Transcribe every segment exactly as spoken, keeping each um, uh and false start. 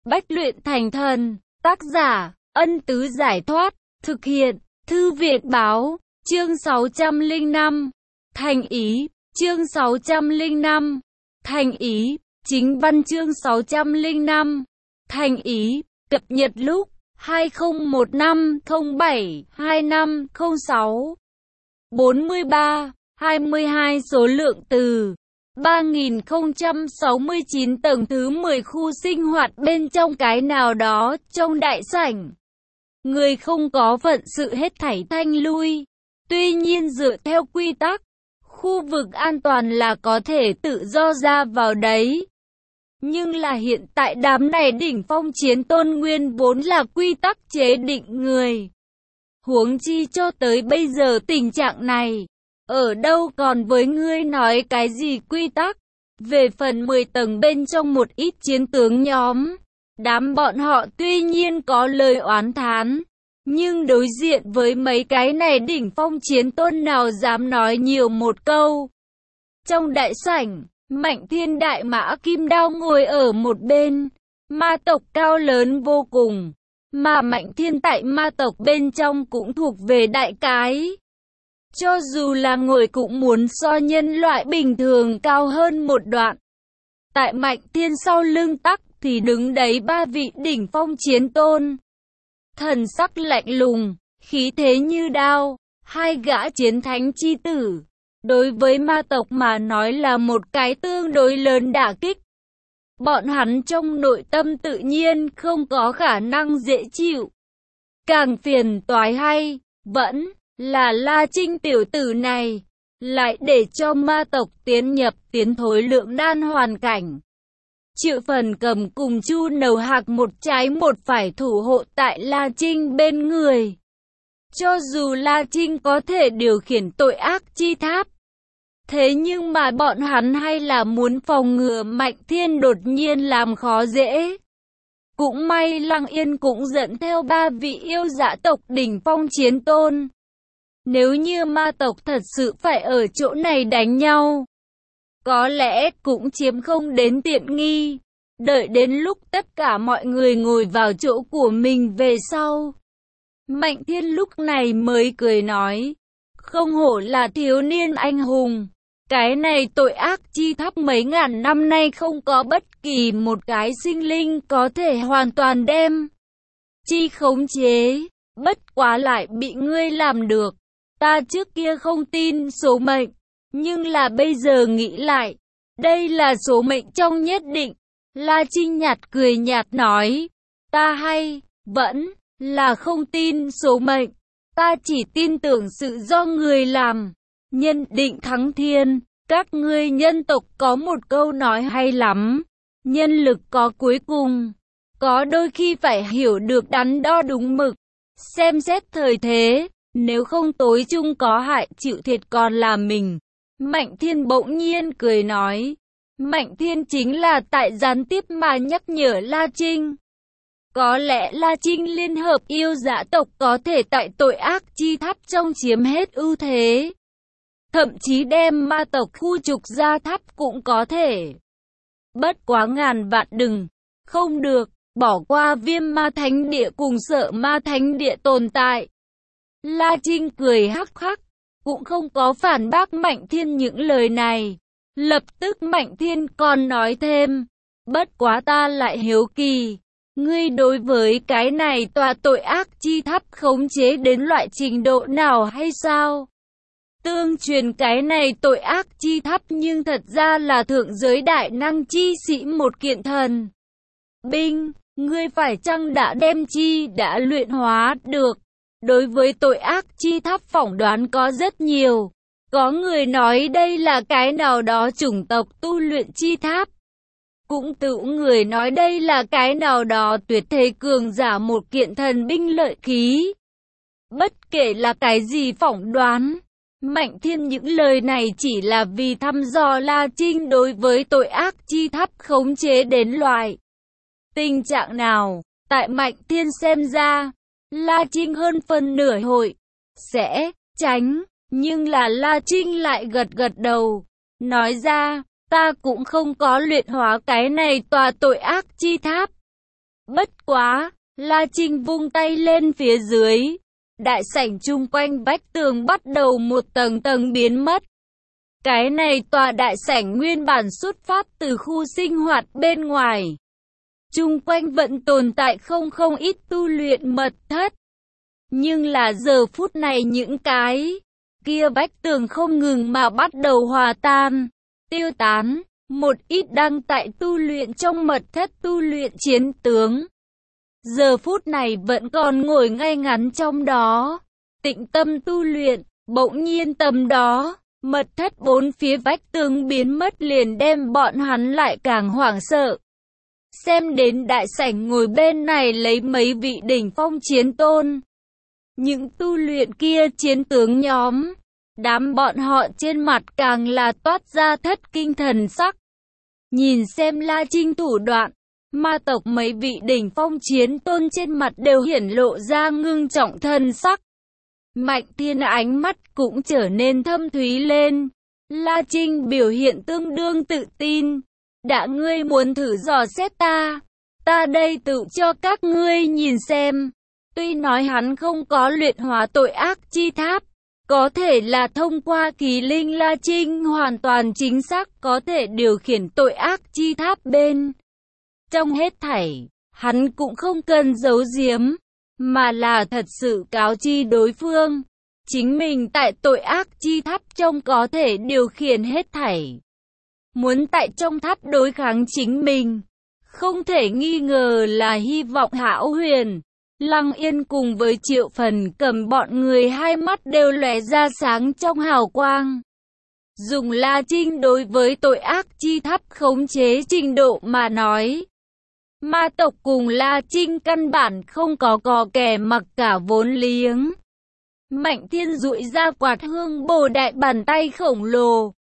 Bách luyện thành thần. Tác giả, Ân Tứ Giải Thoát. Thực hiện, Thư Viện Báo. Chương sáu trăm lẻ năm. Thành ý. Chương sáu trăm lẻ năm. Thành ý. Chính văn chương sáu trăm lẻ năm. Thành ý. Cập nhật lúc hai không một năm không bảy hai năm không sáu. bốn mươi ba, hai mươi hai số lượng từ. ba nghìn không trăm sáu mươi chín tầng thứ mười khu sinh hoạt bên trong cái nào đó trong đại sảnh. Người không có phận sự hết thảy thanh lui. Tuy nhiên dựa theo quy tắc, khu vực an toàn là có thể tự do ra vào đấy. Nhưng là hiện tại đám này đỉnh phong chiến tôn nguyên vốn là quy tắc chế định người. Huống chi cho tới bây giờ tình trạng này, ở đâu còn với ngươi nói cái gì quy tắc. Về phần mười tầng bên trong một ít chiến tướng nhóm, đám bọn họ tuy nhiên có lời oán thán, nhưng đối diện với mấy cái này đỉnh phong chiến tôn nào dám nói nhiều một câu. Trong đại sảnh, Mạnh Thiên đại mã kim đao ngồi ở một bên, ma tộc cao lớn vô cùng, mà Mạnh Thiên tại ma tộc bên trong cũng thuộc về đại cái. Cho dù là ngồi cũng muốn so nhân loại bình thường cao hơn một đoạn. Tại Mạnh Thiên sau lưng tắc thì đứng đấy ba vị đỉnh phong chiến tôn. Thần sắc lạnh lùng, khí thế như đao, hai gã chiến thánh chi tử. Đối với ma tộc mà nói là một cái tương đối lớn đả kích. Bọn hắn trong nội tâm tự nhiên không có khả năng dễ chịu. Càng phiền toái hay, vẫn là La Trinh tiểu tử này, lại để cho ma tộc tiến nhập tiến thối lượng đan hoàn cảnh. Triệu Phần Cầm cùng Chu Nầu Hạc một trái một phải thủ hộ tại La Trinh bên người. Cho dù La Trinh có thể điều khiển tội ác chi tháp, thế nhưng mà bọn hắn hay là muốn phòng ngừa Mạnh Thiên đột nhiên làm khó dễ. Cũng may Lăng Yên cũng dẫn theo ba vị yêu dã tộc đỉnh phong chiến tôn. Nếu như ma tộc thật sự phải ở chỗ này đánh nhau, có lẽ cũng chiếm không đến tiện nghi. Đợi đến lúc tất cả mọi người ngồi vào chỗ của mình về sau, Mạnh Thiên lúc này mới cười nói, không hổ là thiếu niên anh hùng. Cái này tội ác chi tháp mấy ngàn năm nay không có bất kỳ một cái sinh linh có thể hoàn toàn đem chi khống chế, bất quá lại bị ngươi làm được. Ta trước kia không tin số mệnh, nhưng là bây giờ nghĩ lại, đây là số mệnh trong nhất định. La Trinh nhạt cười nhạt nói, ta hay, vẫn là không tin số mệnh, ta chỉ tin tưởng sự do người làm, nhân định thắng thiên. Các ngươi nhân tộc có một câu nói hay lắm, nhân lực có cuối cùng, có đôi khi phải hiểu được đắn đo đúng mực, xem xét thời thế, nếu không tối chung có hại chịu thiệt còn là mình. Mạnh Thiên bỗng nhiên cười nói, Mạnh Thiên chính là tại gián tiếp mà nhắc nhở La Trinh. Có lẽ La Trinh liên hợp yêu dã tộc có thể tại tội ác chi tháp trong chiếm hết ưu thế. Thậm chí đem ma tộc khu trục ra tháp cũng có thể. Bất quá ngàn vạn đừng, không được, bỏ qua Viêm Ma Thánh Địa cùng Sợ Ma Thánh Địa tồn tại. La Trinh cười hắc hắc, cũng không có phản bác Mạnh Thiên những lời này. Lập tức Mạnh Thiên còn nói thêm, bất quá ta lại hiếu kỳ, ngươi đối với cái này tòa tội ác chi tháp khống chế đến loại trình độ nào hay sao? Tương truyền cái này tội ác chi tháp nhưng thật ra là thượng giới đại năng chi sĩ một kiện thần binh, ngươi phải chăng đã đem chi đã luyện hóa được? Đối với tội ác chi tháp phỏng đoán có rất nhiều, có người nói đây là cái nào đó chủng tộc tu luyện chi tháp, cũng tự người nói đây là cái nào đó tuyệt thế cường giả một kiện thần binh lợi khí. Bất kể là cái gì phỏng đoán, Mạnh Thiên những lời này chỉ là vì thăm dò La Trinh đối với tội ác chi tháp khống chế đến loại tình trạng nào. Tại Mạnh Thiên xem ra, La Trinh hơn phân nửa hội sẽ tránh, nhưng là La Trinh lại gật gật đầu, nói ra, ta cũng không có luyện hóa cái này tòa tội ác chi tháp. Bất quá, La Trinh vung tay lên phía dưới. Đại sảnh chung quanh vách tường bắt đầu một tầng tầng biến mất. Cái này tòa đại sảnh nguyên bản xuất phát từ khu sinh hoạt bên ngoài. Chung quanh vẫn tồn tại không không ít tu luyện mật thất. Nhưng là giờ phút này những cái kia vách tường không ngừng mà bắt đầu hòa tan, tiêu tán. Một ít đang tại tu luyện trong mật thất tu luyện chiến tướng. Giờ phút này vẫn còn ngồi ngay ngắn trong đó, tĩnh tâm tu luyện. Bỗng nhiên tầm đó, mật thất bốn phía vách tường biến mất liền đem bọn hắn lại càng hoảng sợ. Xem đến đại sảnh ngồi bên này lấy mấy vị đỉnh phong chiến tôn. Những tu luyện kia chiến tướng nhóm, đám bọn họ trên mặt càng là toát ra thất kinh thần sắc. Nhìn xem La Trinh thủ đoạn, ma tộc mấy vị đỉnh phong chiến tôn trên mặt đều hiển lộ ra ngưng trọng thần sắc. Mạnh Thiên ánh mắt cũng trở nên thâm thúy lên. La Trinh biểu hiện tương đương tự tin. Đã ngươi muốn thử dò xét ta, ta đây tự cho các ngươi nhìn xem. Tuy nói hắn không có luyện hóa tội ác chi tháp, có thể là thông qua kỳ linh, La Trinh hoàn toàn chính xác có thể điều khiển tội ác chi tháp bên trong hết thảy. Hắn cũng không cần giấu giếm, mà là thật sự cáo chi đối phương. Chính mình tại tội ác chi tháp trong có thể điều khiển hết thảy. Muốn tại trong tháp đối kháng chính mình, không thể nghi ngờ là hy vọng hão huyền. Lăng Yên cùng với Triệu Phần Cầm bọn người hai mắt đều lóe ra sáng trong hào quang. Dùng La Trinh đối với tội ác chi tháp khống chế trình độ mà nói, ma tộc cùng La Trinh căn bản không có cò kè mặc cả vốn liếng. Mạnh Thiên duỗi ra quạt hương bồ đại bàn tay khổng lồ,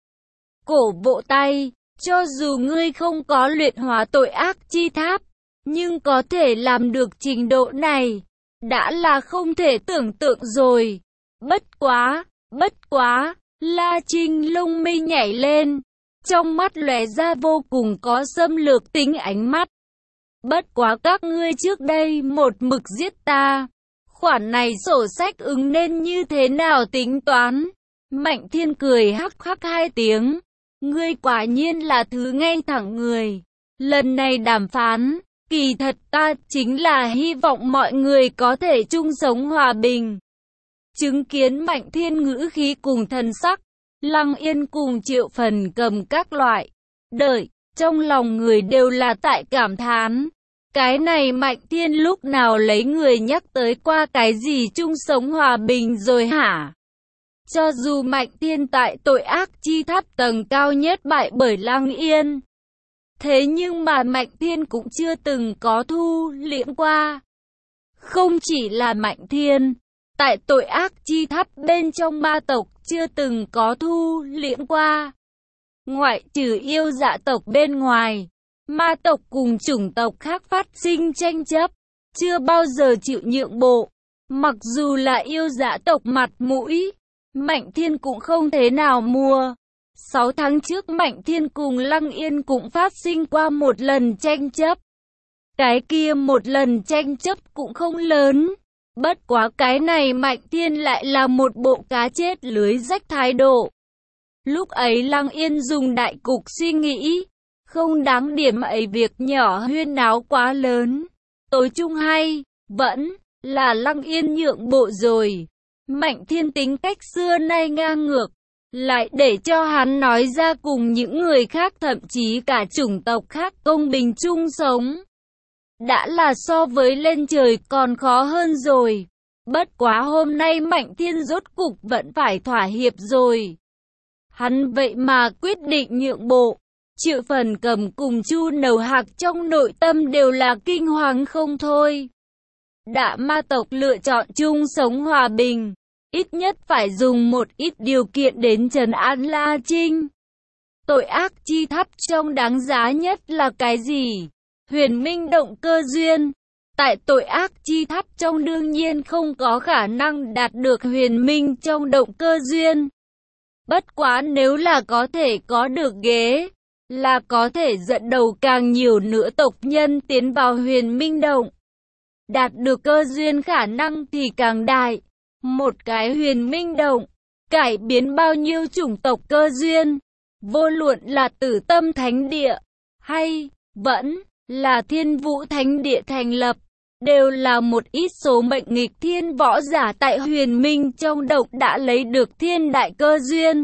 cổ vỗ tay, cho dù ngươi không có luyện hóa tội ác chi tháp, nhưng có thể làm được trình độ này, đã là không thể tưởng tượng rồi. Bất quá, bất quá, La Trinh lông mi nhảy lên, trong mắt lóe ra vô cùng có xâm lược tính ánh mắt. Bất quá các ngươi trước đây một mực giết ta, khoản này sổ sách ứng nên như thế nào tính toán? Mạnh Thiên cười hắc hắc hai tiếng, ngươi quả nhiên là thứ ngay thẳng người. Lần này đàm phán, kỳ thật ta chính là hy vọng mọi người có thể chung sống hòa bình. Chứng kiến Mạnh Thiên ngữ khí cùng thần sắc, Lăng Yên cùng Triệu Phần Cầm các loại đợi, trong lòng người đều là tại cảm thán. Cái này Mạnh Thiên lúc nào lấy người nhắc tới qua cái gì chung sống hòa bình rồi hả? Cho dù Mạnh Thiên tại tội ác chi tháp tầng cao nhất bại bởi Lăng Yên, thế nhưng mà Mạnh Thiên cũng chưa từng có thu liễm qua. Không chỉ là Mạnh Thiên, tại tội ác chi tháp bên trong ma tộc chưa từng có thu liễm qua. Ngoại trừ yêu dạ tộc bên ngoài, ma tộc cùng chủng tộc khác phát sinh tranh chấp, chưa bao giờ chịu nhượng bộ. Mặc dù là yêu dạ tộc mặt mũi, Mạnh Thiên cũng không thế nào mua. Sáu tháng trước Mạnh Thiên cùng Lăng Yên cũng phát sinh qua một lần tranh chấp. Cái kia một lần tranh chấp cũng không lớn. Bất quá cái này Mạnh Thiên lại là một bộ cá chết lưới rách thái độ. Lúc ấy Lăng Yên dùng đại cục suy nghĩ, không đáng điểm ấy việc nhỏ huyên náo quá lớn. Tối chung hay, vẫn là Lăng Yên nhượng bộ rồi. Mạnh Thiên tính cách xưa nay ngang ngược, lại để cho hắn nói ra cùng những người khác thậm chí cả chủng tộc khác công bình chung sống. Đã là so với lên trời còn khó hơn rồi. Bất quá hôm nay Mạnh Thiên rốt cục vẫn phải thỏa hiệp rồi. Hắn vậy mà quyết định nhượng bộ. Triệu Phần Cầm cùng Chu Nầu Hạc trong nội tâm đều là kinh hoàng không thôi. Đã ma tộc lựa chọn chung sống hòa bình, ít nhất phải dùng một ít điều kiện đến trấn an La Trinh. Tội ác chi tháp trong đáng giá nhất là cái gì? Huyền minh động cơ duyên. Tại tội ác chi tháp trong đương nhiên không có khả năng đạt được huyền minh trong động cơ duyên. Bất quá nếu là có thể có được ghế là có thể dẫn đầu càng nhiều nữa tộc nhân tiến vào Huyền Minh Động. Đạt được cơ duyên khả năng thì càng đại. Một cái Huyền Minh Động, cải biến bao nhiêu chủng tộc cơ duyên. Vô luận là Tử Tâm Thánh Địa, hay vẫn là Thiên Vũ Thánh Địa thành lập, đều là một ít số mệnh nghịch thiên võ giả tại Huyền Minh trong động đã lấy được thiên đại cơ duyên.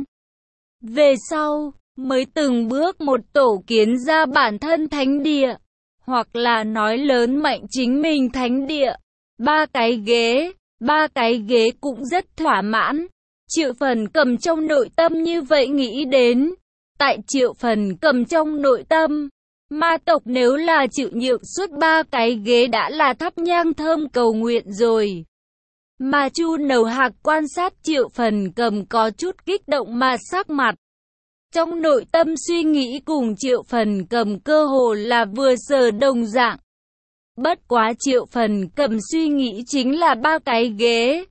Về sau, mới từng bước một tổ kiến ra bản thân thánh địa, hoặc là nói lớn mạnh chính mình thánh địa. Ba cái ghế, ba cái ghế cũng rất thỏa mãn. Triệu Phần Cầm trong nội tâm như vậy nghĩ đến. Tại Triệu Phần Cầm trong nội tâm, ma tộc nếu là chịu nhượng suốt ba cái ghế đã là thắp nhang thơm cầu nguyện rồi. Mà Chu Nầu Hạc quan sát Triệu Phần Cầm có chút kích động mà sắc mặt. Trong nội tâm suy nghĩ cùng Triệu Phần Cầm cơ hồ là vừa sờ đồng dạng. Bất quá Triệu Phần Cầm suy nghĩ chính là ba cái ghế.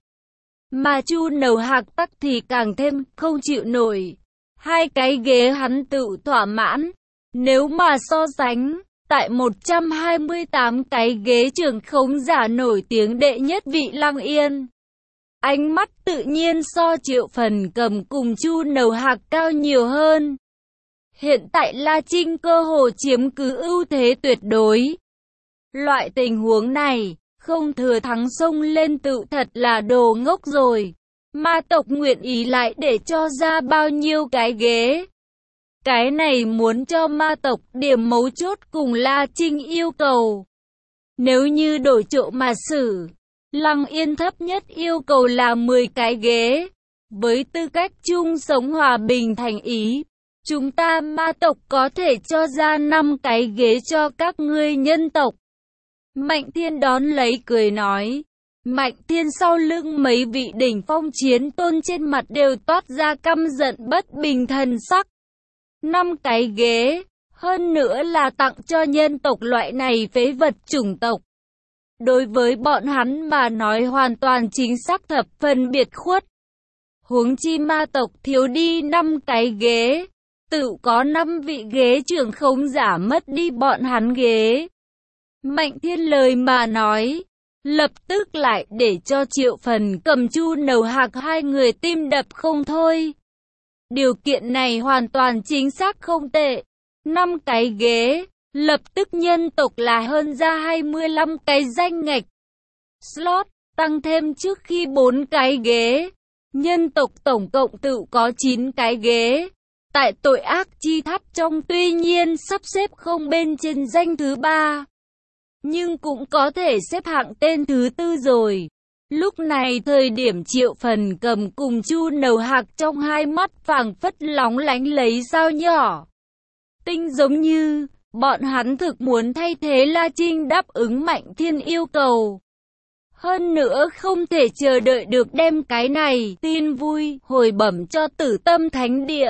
Mà Chu Nầu Hạc tắc thì càng thêm không chịu nổi. Hai cái ghế hắn tự thỏa mãn. Nếu mà so sánh, tại một trăm hai mươi tám cái ghế trưởng khống giả nổi tiếng đệ nhất vị Lăng Yên, ánh mắt tự nhiên so Triệu Phần Cầm cùng Chu Nầu Hạc cao nhiều hơn. Hiện tại La Trinh cơ hồ chiếm cứ ưu thế tuyệt đối. Loại tình huống này, không thừa thắng xông lên tự thật là đồ ngốc rồi. Ma tộc nguyện ý lại để cho ra bao nhiêu cái ghế. Cái này muốn cho ma tộc điểm mấu chốt cùng La Trinh yêu cầu. Nếu như đổi chỗ mà xử, Lăng Yên thấp nhất yêu cầu là mười cái ghế. Với tư cách chung sống hòa bình thành ý, chúng ta ma tộc có thể cho ra năm cái ghế cho các ngươi nhân tộc. Mạnh Thiên đón lấy cười nói. Mạnh Thiên sau lưng mấy vị đỉnh phong chiến tôn trên mặt đều toát ra căm giận bất bình thần sắc. Năm cái ghế, hơn nữa là tặng cho nhân tộc loại này phế vật chủng tộc. Đối với bọn hắn mà nói hoàn toàn chính xác thập phần biệt khuất. Huống chi ma tộc thiếu đi năm cái ghế, tự có năm vị ghế trưởng khống giả mất đi bọn hắn ghế. Mạnh Thiên lời mà nói, lập tức lại để cho Triệu Phần Cầm Chu Nầu Hạc hai người tim đập không thôi. Điều kiện này hoàn toàn chính xác không tệ. Năm cái ghế, lập tức nhân tộc là hơn ra hai mươi lăm cái danh ngạch. Slot, tăng thêm trước khi bốn cái ghế. Nhân tộc tổng cộng tự có chín cái ghế. Tại tội ác chi tháp trong tuy nhiên sắp xếp không bên trên danh thứ ba, nhưng cũng có thể xếp hạng tên thứ tư rồi. Lúc này thời điểm Triệu Phần Cầm cùng Chu Nầu Hạc trong hai mắt phảng phất lóng lánh lấy sao nhỏ. Tinh giống như, bọn hắn thực muốn thay thế La Trinh đáp ứng Mạnh Thiên yêu cầu. Hơn nữa không thể chờ đợi được đem cái này tin vui hồi bẩm cho Tử Tâm Thánh Địa.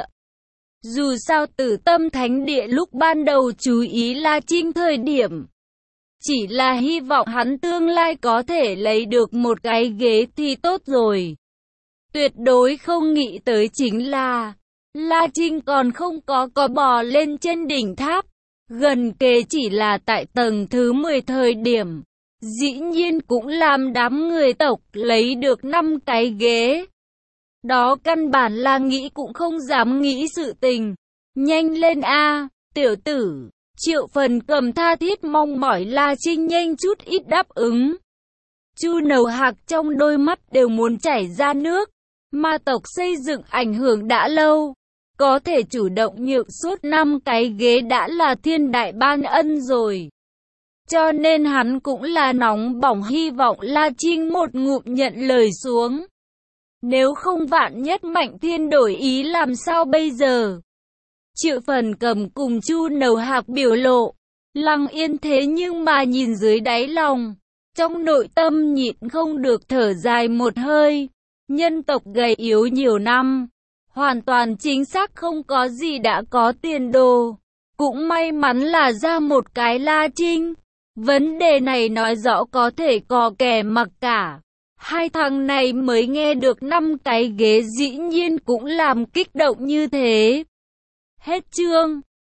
Dù sao Tử Tâm Thánh Địa lúc ban đầu chú ý La Trinh thời điểm, chỉ là hy vọng hắn tương lai có thể lấy được một cái ghế thì tốt rồi. Tuyệt đối không nghĩ tới chính là, La Trinh còn không có có bò lên trên đỉnh tháp. Gần kề chỉ là tại tầng thứ mười thời điểm, dĩ nhiên cũng làm đám người tộc lấy được năm cái ghế. Đó căn bản là nghĩ cũng không dám nghĩ sự tình. Nhanh lên a, tiểu tử. Triệu Phần Cầm tha thiết mong mỏi La Trinh nhanh chút ít đáp ứng. Chu Nầu Hạc trong đôi mắt đều muốn chảy ra nước. Ma tộc xây dựng ảnh hưởng đã lâu, có thể chủ động nhượng suốt năm cái ghế đã là thiên đại ban ân rồi. Cho nên hắn cũng là nóng bỏng hy vọng La Trinh một ngụm nhận lời xuống. Nếu không vạn nhất Mạnh Thiên đổi ý làm sao bây giờ? Triệu Phần Cầm cùng Chu Nầu Hạc biểu lộ, Lăng Yên thế nhưng mà nhìn dưới đáy lòng, trong nội tâm nhịn không được thở dài một hơi. Nhân tộc gầy yếu nhiều năm, hoàn toàn chính xác không có gì đã có tiền đồ. Cũng may mắn là ra một cái La Trinh. Vấn đề này nói rõ có thể có kẻ mặc cả. Hai thằng này mới nghe được năm cái ghế dĩ nhiên cũng làm kích động như thế. Hết chương.